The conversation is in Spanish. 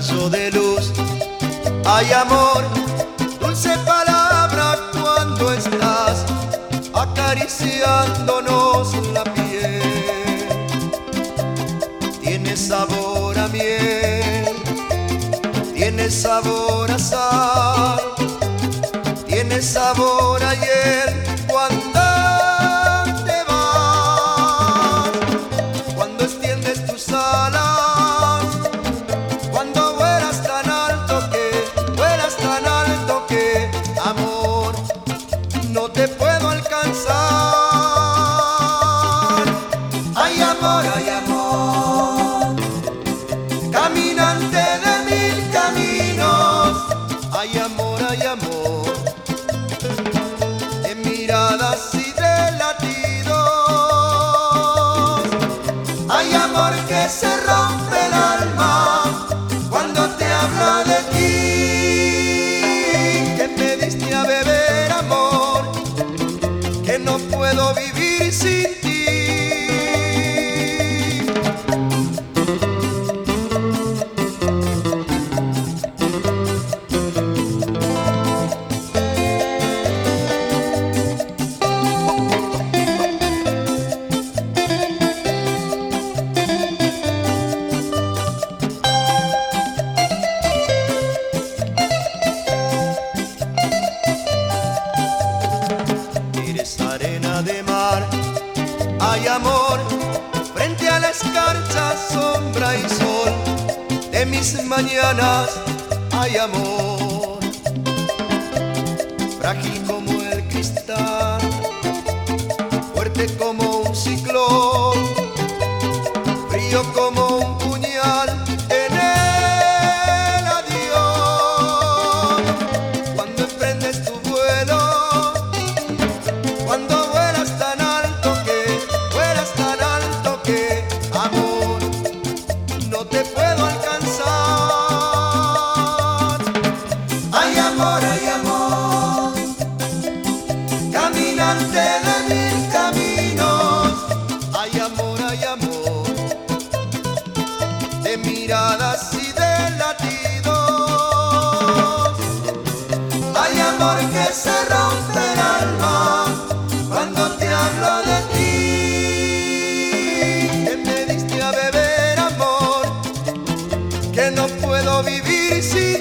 rayo de luz. Hay amor, dulce palabra cuando estás acariciándonos la piel. Tiene sabor a miel, tiene sabor a sal, tiene sabor a hiel cuando te vas, cuando extiendes tus alas, cuando vuelas tan alto que, amor, no te puedo alcanzar. Hay amor, caminante de mil caminos. Hay amor, de miradas y de latidos. Hay amor que se rompe el alma cuando te habla de ti, que me diste a beber amor, que no puedo vivir sin ti. Arena de mar, hay amor, frente a la escarcha, sombra y sol de mis mañanas. Hay amor, frágil como el cristal, fuerte como un ciclón, frío como un puñal en el adiós. Cuando emprendes tu vuelo, cuando vuelas tan alto que, amor, no te puedo alcanzar. Hay amor, caminante de mil caminos. Hay amor, de miradas y de latidos. Hay amor que se rompe el alma cuando te hablo de ti, que me diste a beber amor, que no puedo vivir sin